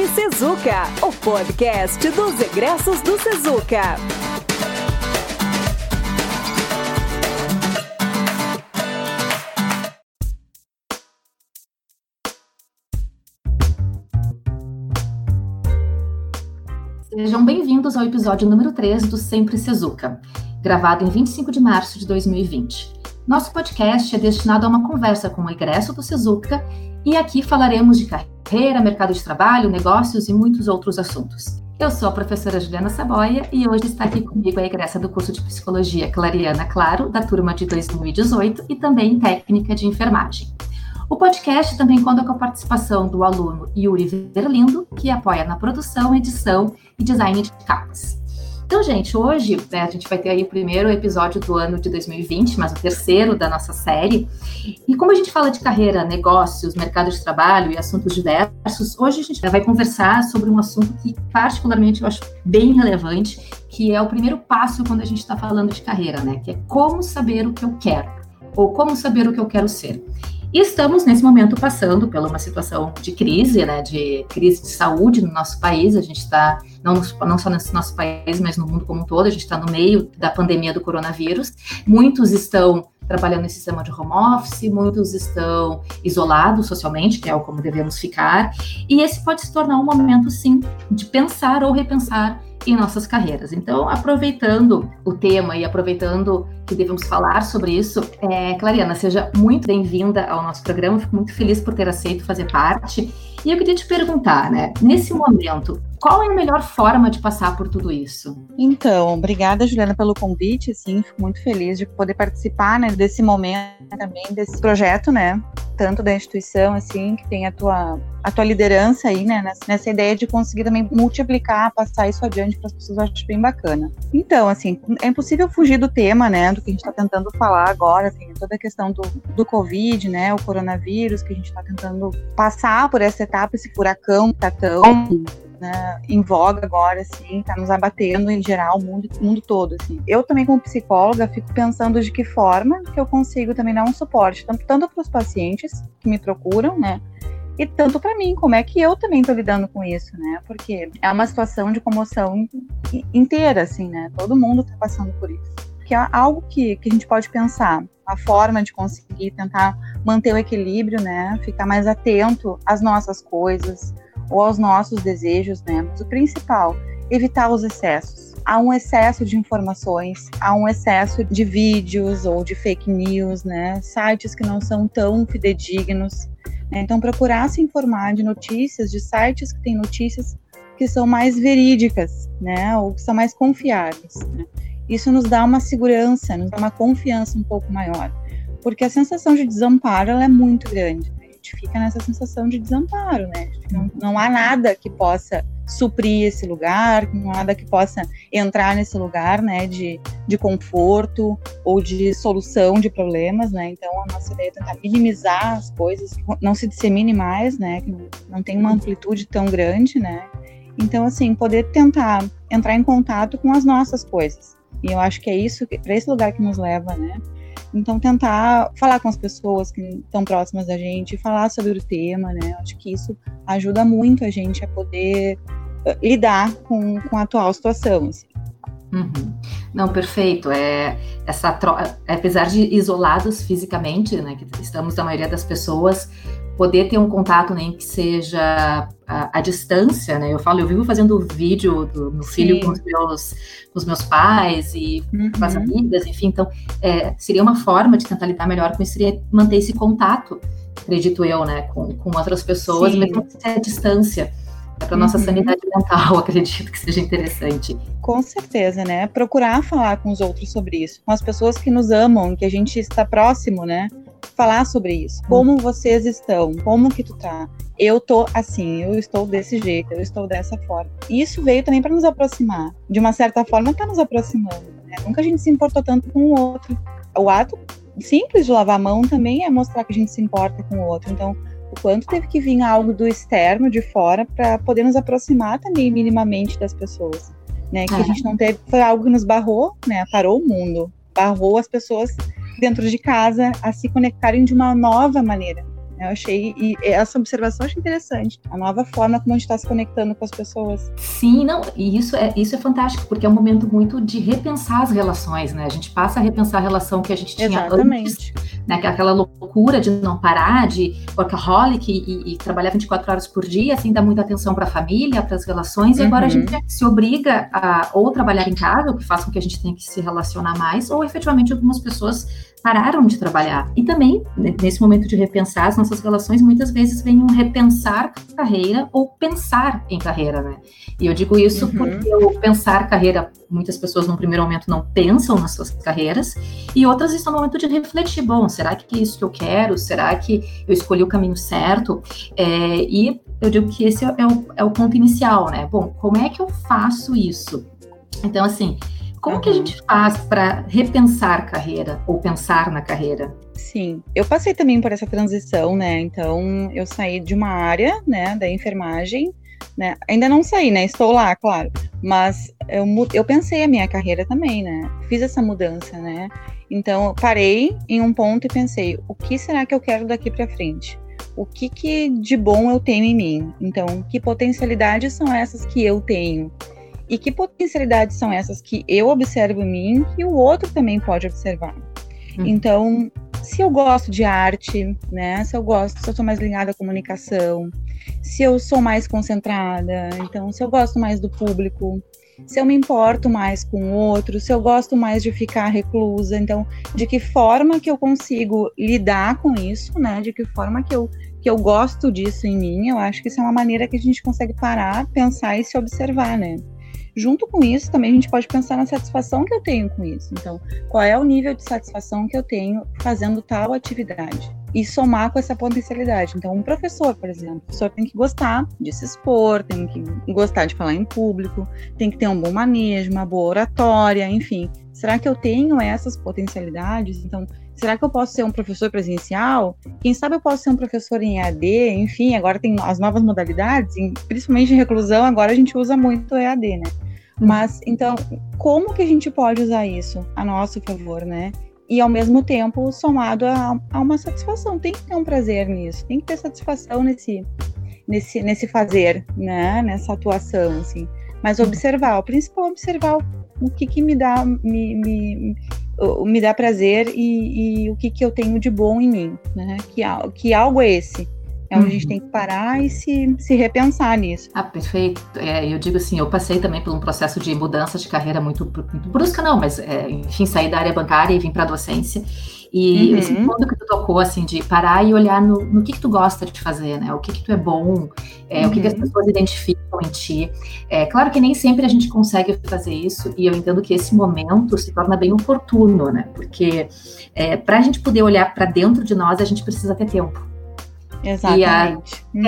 Sempre Sezuca, o podcast dos egressos do Sezuca. Sejam bem-vindos ao episódio número 3 do Sempre Sezuca, gravado em 25 de março de 2020. Nosso podcast é destinado a uma conversa com o egresso do Sezuca e aqui falaremos de carreira, mercado de trabalho, negócios e muitos outros assuntos. Eu sou a professora Juliana Saboia e hoje está aqui comigo a egressa do curso de Psicologia Clariana Claro, da turma de 2018 e também técnica de enfermagem. O podcast também conta com a participação do aluno Yuri Verlindo, que apoia na produção, edição e design de capas. Então, gente, hoje a gente vai ter aí o primeiro episódio do ano de 2020, mas o terceiro da nossa série. E como a gente fala de carreira, negócios, mercado de trabalho e assuntos diversos, hoje a gente vai conversar sobre um assunto que particularmente eu acho bem relevante, que é o primeiro passo quando a gente está falando de carreira, né? Que é como saber o que eu quero, ou como saber o que eu quero ser. E estamos, nesse momento, passando por uma situação de crise, né, de crise de saúde no nosso país. A gente está, não só no nosso país, mas no mundo como um todo, a gente está no meio da pandemia do coronavírus. Muitos estão trabalhando em sistema de home office, muitos estão isolados socialmente, que é como devemos ficar. E esse pode se tornar um momento, sim, de pensar ou repensar em nossas carreiras. Então, aproveitando o tema e aproveitando que devemos falar sobre isso, Clariana, seja muito bem-vinda ao nosso programa, fico muito feliz por ter aceito fazer parte. E eu queria te perguntar, né, nesse momento, qual é a melhor forma de passar por tudo isso? Então, obrigada, Juliana, pelo convite, sim, fico muito feliz de poder participar, né, desse momento também, desse projeto, né, tanto da instituição, assim, que tem a tua liderança aí, né, nessa ideia de conseguir também multiplicar, passar isso adiante para as pessoas, eu acho bem bacana. Então, assim, é impossível fugir do tema, né, do que a gente está tentando falar agora, tem toda a questão do Covid, né, o coronavírus, que a gente está tentando passar por essa etapa, esse furacão que está tão, né, em voga agora, assim, está nos abatendo em geral, o mundo todo, assim. Eu também, como psicóloga, fico pensando de que forma que eu consigo também dar um suporte, tanto para os pacientes que me procuram, né, e tanto para mim, como é que eu também estou lidando com isso, né, porque é uma situação de comoção inteira, assim, né, todo mundo está passando por isso. Que é algo que a gente pode pensar, a forma de conseguir tentar manter o equilíbrio, né, ficar mais atento às nossas coisas, ou aos nossos desejos, né? Mas o principal, evitar os excessos. Há um excesso de informações, há um excesso de vídeos ou de fake news, né? Sites que não são tão fidedignos, né? Então, procurar se informar de notícias, de sites que têm notícias que são mais verídicas, né? Ou que são mais confiáveis, né? Isso nos dá uma segurança, nos dá uma confiança um pouco maior, porque a sensação de desamparo, ela é muito grande. Fica nessa sensação de desamparo, né? Não há nada que possa suprir esse lugar, não há nada que possa entrar nesse lugar, né, de conforto ou de solução de problemas, né? Então, a nossa ideia é tentar minimizar as coisas, que não se dissemine mais, né? Que não tem uma amplitude tão grande, né? Então, assim, poder tentar entrar em contato com as nossas coisas. E eu acho que é isso, para esse lugar que nos leva, né? Então, tentar falar com as pessoas que estão próximas da gente, falar sobre o tema, né? Acho que isso ajuda muito a gente a poder lidar com a atual situação, assim. Uhum. Não, perfeito. Apesar de isolados fisicamente, né, que estamos, a maioria das pessoas, poder ter um contato, nem que seja à distância, né? Eu vivo fazendo vídeo do meu filho com os meus pais e com as amigas, enfim. Então, seria uma forma de tentar lidar melhor com isso, seria manter esse contato, acredito eu, né, com outras pessoas, sim, mesmo que seja à distância. Para a nossa sanidade mental, acredito que seja interessante. Com certeza, né? Procurar falar com os outros sobre isso, com as pessoas que nos amam, que a gente está próximo, né? Falar sobre isso. Como vocês estão? Como que tu tá? Eu tô assim, eu estou desse jeito, eu estou dessa forma. Isso veio também para nos aproximar. De uma certa forma, tá nos aproximando, né? Nunca a gente se importou tanto com o outro. O ato simples de lavar a mão também é mostrar que a gente se importa com o outro. Então, o quanto teve que vir algo do externo, de fora, para poder nos aproximar também minimamente das pessoas, né? Que a gente não teve, foi algo que nos barrou, né? Parou o mundo, barrou as pessoas dentro de casa a se conectarem de uma nova maneira, Eu achei, e essa observação eu achei interessante. A nova forma como a gente está se conectando com as pessoas. Sim, não, e isso é fantástico, porque é um momento muito de repensar as relações, né? A gente passa a repensar a relação que a gente tinha antes, né? Aquela loucura de não parar, de workaholic e trabalhar 24 horas por dia, sem dar muita atenção para a família, para as relações, e agora a gente se obriga a ou trabalhar em casa, o que faz com que a gente tenha que se relacionar mais, ou efetivamente algumas pessoas pararam de trabalhar. E também, nesse momento de repensar as nossas relações, muitas vezes vem um repensar carreira ou pensar em carreira, né? E eu digo isso porque o pensar carreira, muitas pessoas num primeiro momento não pensam nas suas carreiras, e outras estão no momento de refletir, bom, será que é isso que eu quero? Será que eu escolhi o caminho certo? E eu digo que esse é o ponto inicial, né? Bom, como é que eu faço isso? Então, assim, como que a gente faz para repensar carreira ou pensar na carreira? Sim, eu passei também por essa transição, né? Então, eu saí de uma área, né, da enfermagem, né? Ainda não saí, né? Estou lá, claro. Mas eu pensei a minha carreira também, né? Fiz essa mudança, né? Então, eu parei em um ponto e pensei, o que será que eu quero daqui para frente? O que de bom eu tenho em mim? Então, que potencialidades são essas que eu tenho? E que potencialidades são essas que eu observo em mim e o outro também pode observar? Então, se eu gosto de arte, né? Se eu sou mais ligada à comunicação, se eu sou mais concentrada, então, se eu gosto mais do público, se eu me importo mais com o outro, se eu gosto mais de ficar reclusa, então, de que forma que eu consigo lidar com isso, né? De que forma que eu gosto disso em mim? Eu acho que isso é uma maneira que a gente consegue parar, pensar e se observar, né? Junto com isso, também a gente pode pensar na satisfação que eu tenho com isso. Então, qual é o nível de satisfação que eu tenho fazendo tal atividade? E somar com essa potencialidade. Então, um professor, por exemplo, o professor tem que gostar de se expor, tem que gostar de falar em público, tem que ter um bom manejo, uma boa oratória, enfim. Será que eu tenho essas potencialidades? Então, será que eu posso ser um professor presencial? Quem sabe eu posso ser um professor em EAD? Enfim, agora tem as novas modalidades, principalmente em reclusão, agora a gente usa muito o EAD, né? Mas, então, como que a gente pode usar isso a nosso favor, né? E, ao mesmo tempo, somado a uma satisfação. Tem que ter um prazer nisso, tem que ter satisfação nesse fazer, né? Nessa atuação, assim. Mas observar, o principal é observar o que me dá prazer e o que eu tenho de bom em mim, né? Que algo é esse? É onde a gente tem que parar e se repensar nisso. Ah, perfeito. Eu digo assim, eu passei também por um processo de mudança de carreira muito brusca, não, mas, enfim, saí da área bancária e vim para a docência. E esse ponto que tu tocou, assim, de parar e olhar no que tu gosta de fazer, né? O que tu é bom, o que as pessoas identificam em ti. Claro que nem sempre a gente consegue fazer isso, e eu entendo que esse momento se torna bem oportuno, né? Porque para a gente poder olhar para dentro de nós, a gente precisa ter tempo. Exatamente. E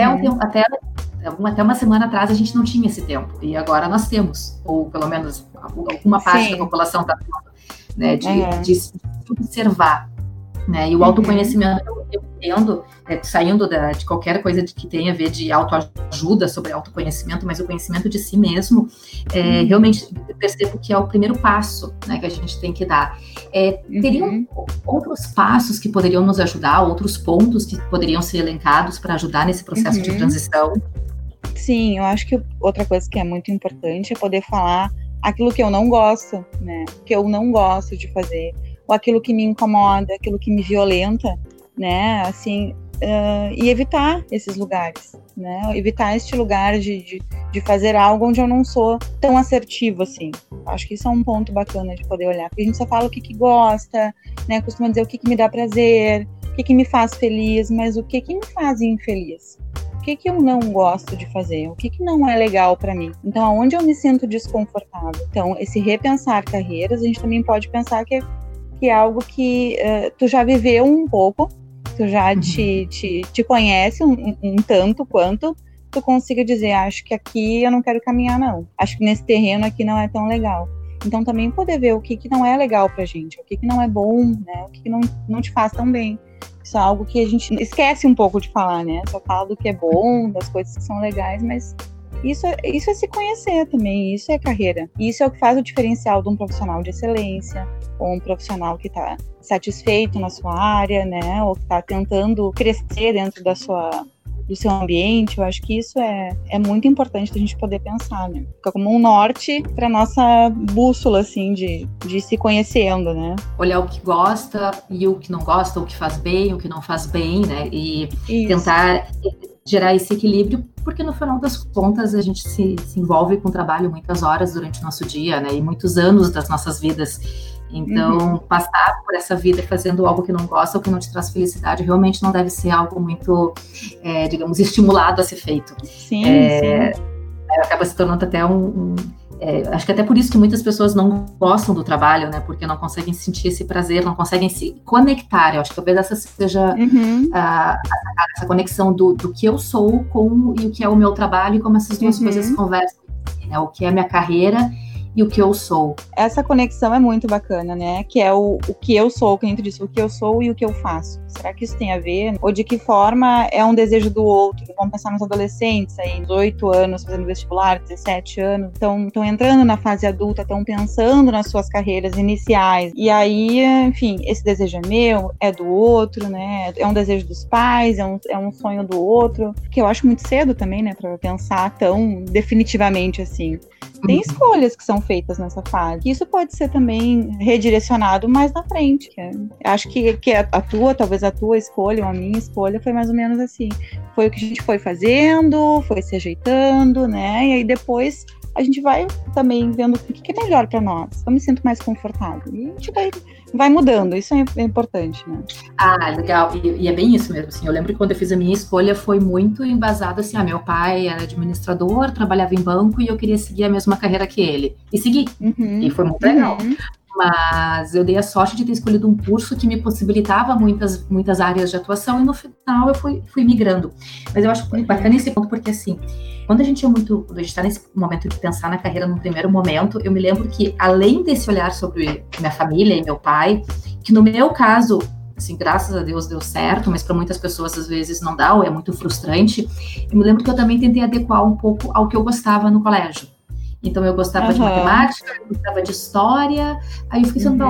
até uma semana atrás a gente não tinha esse tempo, e agora nós temos, ou pelo menos alguma parte da população está tendo, né, de se observar, né, e o autoconhecimento, eu entendo, saindo de qualquer coisa que tenha a ver de autoajuda sobre autoconhecimento, mas o conhecimento de si mesmo, realmente eu percebo que é o primeiro passo, né, que a gente tem que dar. Teriam outros passos que poderiam nos ajudar, outros pontos que poderiam ser elencados para ajudar nesse processo de transição? Sim, eu acho que outra coisa que é muito importante é poder falar aquilo que eu não gosto, né, que eu não gosto de fazer, ou aquilo que me incomoda, aquilo que me violenta, né, assim, e evitar esses lugares, né, evitar este lugar de fazer algo onde eu não sou tão assertivo, assim. Acho que isso é um ponto bacana de poder olhar, porque a gente só fala o que gosta, né, costuma dizer o que me dá prazer, o que me faz feliz, mas o que me faz infeliz? O que eu não gosto de fazer? O que não é legal para mim? Então, aonde eu me sinto desconfortável? Então, esse repensar carreiras, a gente também pode pensar que é algo que tu já viveu um pouco, tu já te conhece um tanto quanto tu consiga dizer, acho que aqui eu não quero caminhar, não. Acho que nesse terreno aqui não é tão legal. Então, também poder ver o que não é legal pra gente, o que não é bom, né? O que não te faz tão bem. Isso é algo que a gente esquece um pouco de falar, né? Só fala do que é bom, das coisas que são legais, mas Isso é se conhecer também, isso é carreira. Isso é o que faz o diferencial de um profissional de excelência, ou um profissional que está satisfeito na sua área, né? Ou que está tentando crescer dentro do seu ambiente. Eu acho que isso é muito importante da gente poder pensar, né? Fica como um norte para nossa bússola, assim, de se conhecendo, né? Olhar o que gosta e o que não gosta, o que faz bem, o que não faz bem, né? E tentar gerar esse equilíbrio, porque no final das contas a gente se envolve com o trabalho muitas horas durante o nosso dia, né? E muitos anos das nossas vidas. Então, passar por essa vida fazendo algo que não gosta ou que não te traz felicidade realmente não deve ser algo muito, digamos, estimulado a ser feito. Sim. Acaba se tornando até acho que até por isso que muitas pessoas não gostam do trabalho, né? Porque não conseguem sentir esse prazer, não conseguem se conectar. Eu acho que talvez essa seja essa conexão do que eu sou e o que é o meu trabalho, e como essas duas coisas conversam, né? O que é a minha carreira e o que eu sou. Essa conexão é muito bacana, né? Que é o que eu sou, que a gente disse, o que eu sou e o que eu faço. Será que isso tem a ver? Ou de que forma é um desejo do outro? Vamos pensar nos adolescentes aí, 18 anos, fazendo vestibular, 17 anos, estão entrando na fase adulta, estão pensando nas suas carreiras iniciais. E aí, enfim, esse desejo é meu, é do outro, né? É um desejo dos pais, é um sonho do outro, que eu acho muito cedo também, né? Pra pensar tão definitivamente assim. Tem escolhas que são feitas nessa fase. Isso pode ser também redirecionado mais na frente. Acho que talvez a tua escolha ou a minha escolha foi mais ou menos assim. Foi o que a gente foi fazendo, foi se ajeitando, né? E aí depois a gente vai também vendo o que é melhor para nós. Eu me sinto mais confortável. E a gente vai mudando, isso é importante, né? Ah, legal, e é bem isso mesmo, assim, eu lembro que quando eu fiz a minha escolha foi muito embasado, assim, meu pai era administrador, trabalhava em banco e eu queria seguir a mesma carreira que ele, e segui, e foi muito legal. Mas eu dei a sorte de ter escolhido um curso que me possibilitava muitas áreas de atuação, e no final eu fui migrando. Mas eu acho bacana esse ponto, porque assim, quando a gente está nesse momento de pensar na carreira num primeiro momento, eu me lembro que, além desse olhar sobre minha família e meu pai, que no meu caso, assim, graças a Deus deu certo, mas para muitas pessoas às vezes não dá, ou é muito frustrante, eu me lembro que eu também tentei adequar um pouco ao que eu gostava no colégio. Então, eu gostava de matemática, eu gostava de história, aí eu fiquei pensando,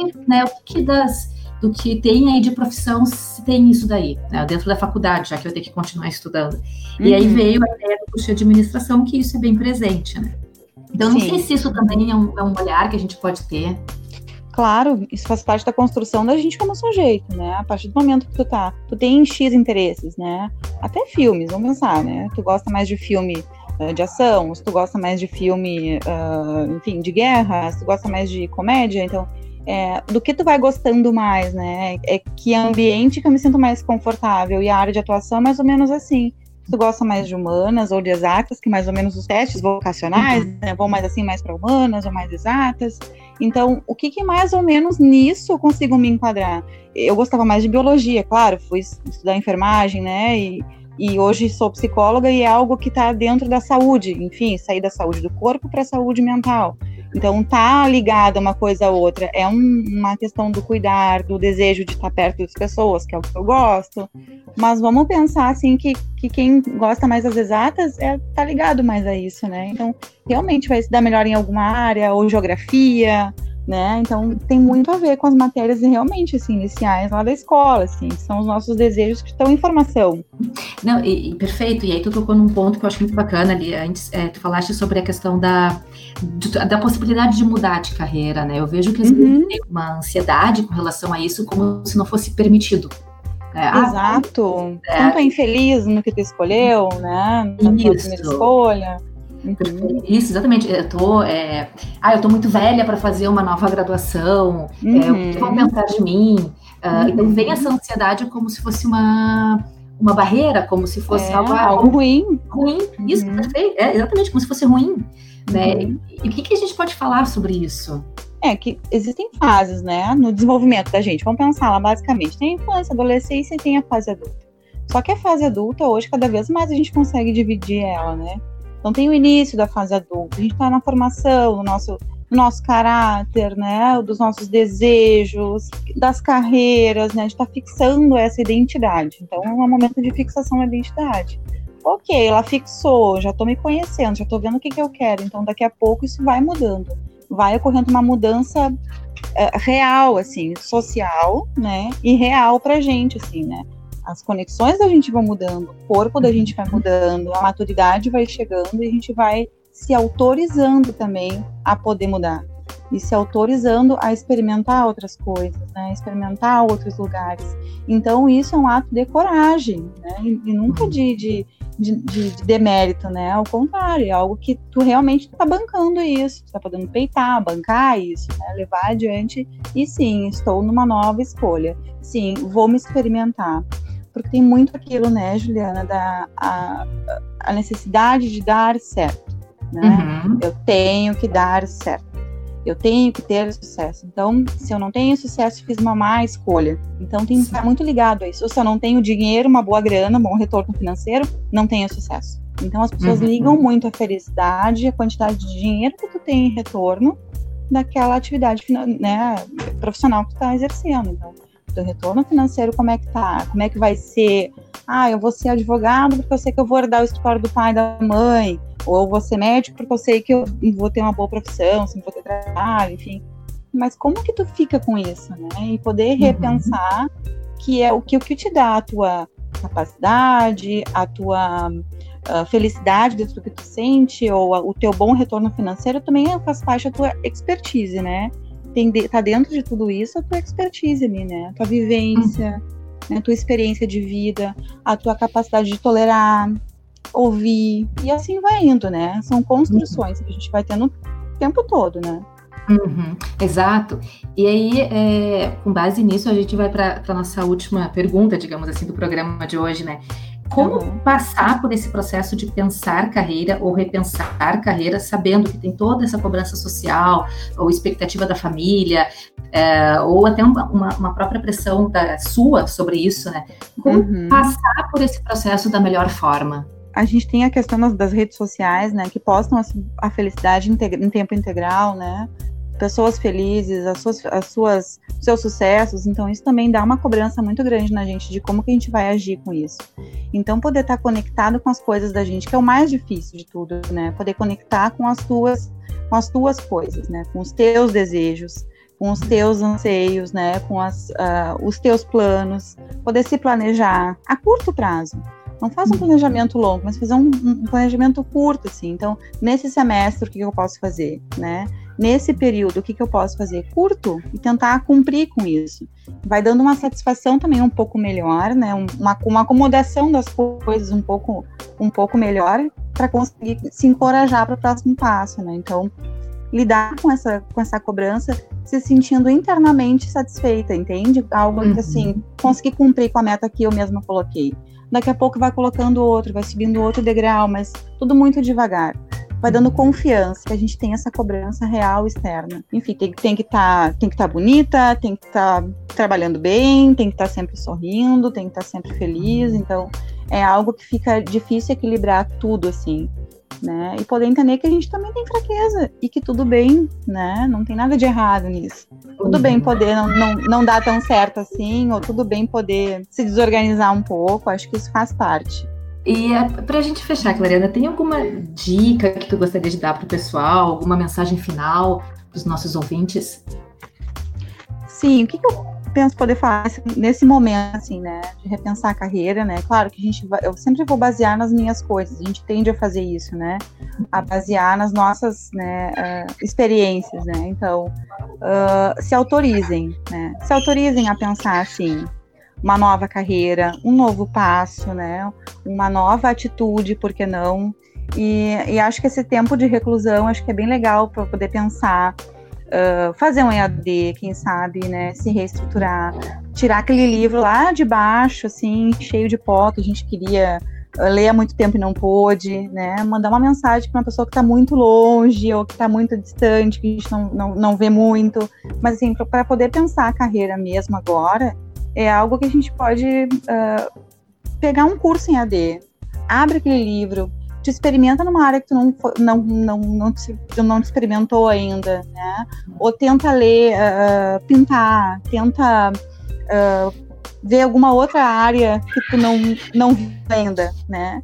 do que tem aí de profissão, se tem isso daí, né, dentro da faculdade, já que eu tenho que continuar estudando. E aí veio a ideia do curso de administração, que isso é bem presente, né? Então, não sei se isso também é um olhar que a gente pode ter. Claro, isso faz parte da construção da gente como sujeito, né? A partir do momento que tu tem X interesses, né? Até filmes, vamos pensar, né? Tu gosta mais de filme de ação, se tu gosta mais de filme, enfim, de guerra, se tu gosta mais de comédia, então, do que tu vai gostando mais, né? É que ambiente que eu me sinto mais confortável, e a área de atuação é mais ou menos assim. Se tu gosta mais de humanas ou de exatas, que mais ou menos os testes vocacionais, né, vão mais assim, mais para humanas ou mais exatas. Então, o que mais ou menos nisso eu consigo me enquadrar? Eu gostava mais de biologia, claro, fui estudar enfermagem, né, e hoje sou psicóloga, e é algo que está dentro da saúde, enfim, sair da saúde do corpo para a saúde mental. Então, tá ligado uma coisa a outra, é uma questão do cuidar, do desejo de estar perto das pessoas, que é o que eu gosto, mas vamos pensar, assim, que quem gosta mais das exatas tá ligado mais a isso, né? Então, realmente vai se dar melhor em alguma área, ou geografia, né? Então, tem muito a ver com as matérias realmente, assim, iniciais lá da escola, assim, que são os nossos desejos que estão em formação. Não, perfeito, e aí tu tocou num ponto que eu acho muito bacana ali, antes tu falaste sobre a questão da possibilidade de mudar de carreira, né? Eu vejo que às vezes tem uma ansiedade com relação a isso, como se não fosse permitido. Exato. Tanto é infeliz no que tu escolheu, né? Na tua primeira escolha. Isso, exatamente. Eu tô muito velha para fazer uma nova graduação, o que vão pensar de mim? Então vem essa ansiedade como se fosse uma barreira, como se fosse algo ruim. Isso, perfeito. Exatamente, como se fosse ruim. Né? E o que a gente pode falar sobre isso? Que existem fases, né, no desenvolvimento da gente. Vamos pensar lá, basicamente. Tem a infância, a adolescência e tem a fase adulta. Só que a fase adulta, hoje, cada vez mais a gente consegue dividir ela, né? Então tem o início da fase adulta, a gente está na formação, no nosso caráter, né, dos nossos desejos, das carreiras, né, a gente está fixando essa identidade. Então é um momento de fixação da identidade. ok, ela fixou, já tô me conhecendo, já tô vendo o que eu quero, então daqui a pouco isso vai mudando, vai ocorrendo uma mudança real, assim, social, né, e real pra gente, assim, né, as conexões da gente vão mudando, o corpo da gente vai mudando, a maturidade vai chegando e a gente vai se autorizando também a poder mudar. E se autorizando a experimentar outras coisas, né? Experimentar outros lugares. Então, isso é um ato de coragem, né? E nunca de demérito, né? Ao contrário, é algo que tu realmente tá bancando isso, tu tá podendo peitar, bancar isso, né? Levar adiante. E sim, estou numa nova escolha. Sim, vou me experimentar. Porque tem muito aquilo, né, Juliana, a necessidade de dar certo, né? Eu tenho que dar certo. Eu tenho que ter sucesso. Então, se eu não tenho sucesso, fiz uma má escolha. Então, tem que estar muito ligado a isso. Se eu não tenho dinheiro, uma boa grana, um bom retorno financeiro, não tenho sucesso. Então, as pessoas ligam muito a felicidade, a quantidade de dinheiro que tu tem em retorno daquela atividade, né, profissional que tu está exercendo. Então, o retorno financeiro, como é que tá? Como é que vai ser? Eu vou ser advogado porque eu sei que eu vou herdar o escritório do pai e da mãe. Ou eu vou ser médico porque eu sei que eu vou ter uma boa profissão, se não vou ter trabalho, enfim. Mas como que tu fica com isso, né? E poder repensar que é o que te dá a tua capacidade, a tua felicidade dentro do que tu sente, ou o teu bom retorno financeiro também faz parte da tua expertise, né? Tá dentro de tudo isso a tua expertise ali, né? A tua vivência, né? A tua experiência de vida, a tua capacidade de tolerar, ouvir, e assim vai indo, né? São construções que a gente vai tendo o tempo todo, né? Exato. E aí, com base nisso, a gente vai para a nossa última pergunta, digamos assim, do programa de hoje, né? Como passar por esse processo de pensar carreira ou repensar carreira, sabendo que tem toda essa cobrança social, ou expectativa da família, ou até uma própria pressão sua sobre isso, né? Como passar por esse processo da melhor forma? A gente tem a questão das redes sociais, né, que postam a felicidade em tempo integral, né, pessoas felizes, os seus sucessos, então isso também dá uma cobrança muito grande na gente de como que a gente vai agir com isso. Então poder estar conectado com as coisas da gente, que é o mais difícil de tudo, né, poder conectar com as tuas coisas, né, com os teus desejos, com os teus anseios, né, com os teus planos, poder se planejar a curto prazo. Não faz um planejamento longo, mas fazer um planejamento curto, assim. Então, nesse semestre, o que eu posso fazer, né? Nesse período, o que eu posso fazer? Curto, e tentar cumprir com isso. Vai dando uma satisfação também um pouco melhor, né? Uma acomodação das coisas um pouco melhor para conseguir se encorajar para o próximo passo, né? Então, lidar com essa cobrança, se sentindo internamente satisfeita, entende? Algo que, assim, conseguir cumprir com a meta que eu mesma coloquei. Daqui a pouco vai colocando outro, vai subindo outro degrau, mas tudo muito devagar. Vai dando confiança que a gente tem essa cobrança real externa. Enfim, tem que estar bonita, tem que estar trabalhando bem, tem que estar sempre sorrindo, tem que estar sempre feliz. Então, é algo que fica difícil equilibrar tudo, assim, né? E poder entender que a gente também tem fraqueza e que tudo bem, né? Não tem nada de errado nisso. Tudo bem poder não dar tão certo assim, ou tudo bem poder se desorganizar um pouco. Acho que isso faz parte. E pra gente fechar, Clariana, tem alguma dica que tu gostaria de dar pro pessoal? Alguma mensagem final pros nossos ouvintes? Sim, o que eu penso poder falar nesse momento, assim, né, de repensar a carreira, né? Claro que eu sempre vou basear nas minhas coisas, a gente tende a fazer isso, né? A basear nas nossas, né, experiências, né? Então, se autorizem, né? Se autorizem a pensar, assim, uma nova carreira, um novo passo, né? Uma nova atitude, por que não? E acho que esse tempo de reclusão, acho que é bem legal para poder pensar, fazer um EAD, quem sabe, né, se reestruturar, tirar aquele livro lá de baixo, assim, cheio de pó, que a gente queria ler há muito tempo e não pôde, né, mandar uma mensagem para uma pessoa que está muito longe ou que está muito distante, que a gente não vê muito, mas assim, para poder pensar a carreira mesmo agora, é algo que a gente pode pegar um curso em EAD, abre aquele livro, te experimenta numa área que tu não experimentou ainda, né? Ou tenta ler, pintar, tenta ver alguma outra área que tu não viu ainda, né?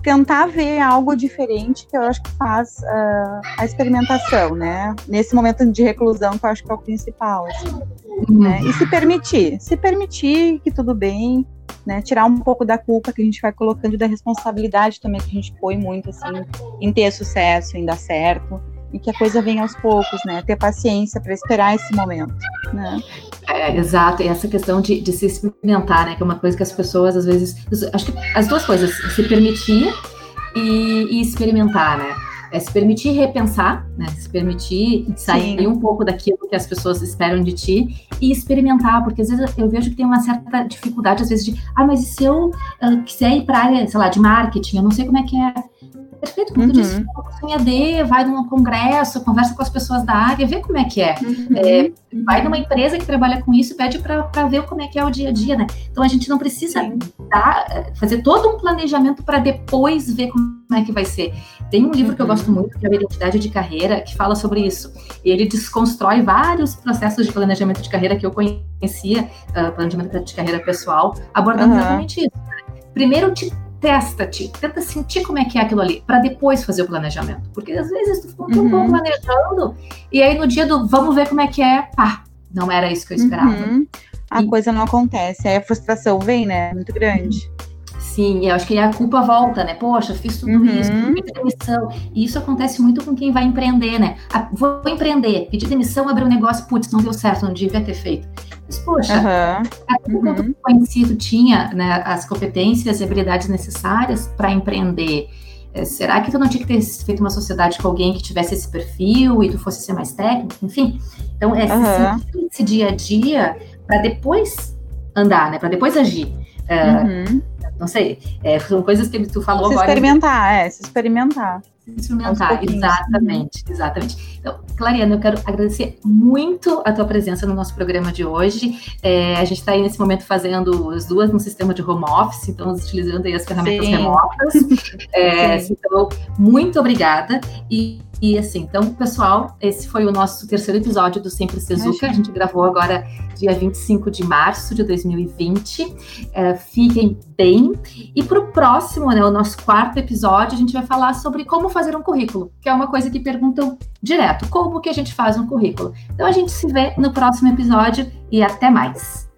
tentar ver algo diferente, que eu acho que faz a experimentação, né? Nesse momento de reclusão, que eu acho que é o principal, assim, né? E se permitir que tudo bem, né? Tirar um pouco da culpa que a gente vai colocando e da responsabilidade também que a gente põe muito, assim, em ter sucesso, em dar certo, e que a coisa venha aos poucos, né? Ter paciência para esperar esse momento, né? Exato, e essa questão de se experimentar, né, que é uma coisa que as pessoas, às vezes, acho que as duas coisas, se permitir e experimentar, né, se permitir repensar, né, se permitir sair um pouco daquilo que as pessoas esperam de ti e experimentar, porque às vezes eu vejo que tem uma certa dificuldade, às vezes, de, mas e se eu quiser ir para a área, sei lá, de marketing, eu não sei como é que é. Perfeito, como tu disse, em AD, vai num congresso, conversa com as pessoas da área, vê como é que é. Vai numa empresa que trabalha com isso e pede para ver como é que é o dia a dia, né? Então a gente não precisa fazer todo um planejamento para depois ver como é que vai ser. Tem um livro que eu gosto muito, que é a Identidade de Carreira, que fala sobre isso. E ele desconstrói vários processos de planejamento de carreira que eu conhecia, planejamento de carreira pessoal, abordando exatamente isso. Primeiro, tenta sentir como é que é aquilo ali, para depois fazer o planejamento. Porque às vezes tu fica um pouco planejando, e aí no dia do vamos ver como é que é, não era isso que eu esperava. A coisa não acontece, aí a frustração vem, né, muito grande. Sim, eu acho que aí a culpa volta, né? Poxa, fiz tudo isso, pedi demissão. E isso acontece muito com quem vai empreender, né? Vou empreender, pedir demissão, abrir um negócio, putz, não deu certo, não devia ter feito. Mas, poxa, quando tu conhecia, tu tinha, né, as competências e habilidades necessárias para empreender. Será que tu não tinha que ter feito uma sociedade com alguém que tivesse esse perfil e tu fosse ser mais técnico? Enfim, então esse dia a dia para depois andar, né? Para depois agir. Não sei, são coisas que tu falou agora. Se experimentar. Exatamente. Então, Clariana, eu quero agradecer muito a tua presença no nosso programa de hoje. A gente está aí nesse momento fazendo as duas no sistema de home office, então utilizando aí as ferramentas remotas. Então, muito obrigada. E assim, então, pessoal, esse foi o nosso terceiro episódio do Sempre Cezuca. A gente gravou agora dia 25 de março de 2020. Fiquem bem. E para o próximo, né, o nosso quarto episódio, a gente vai falar sobre como fazer um currículo, que é uma coisa que perguntam direto. Como que a gente faz um currículo? Então, a gente se vê no próximo episódio e até mais.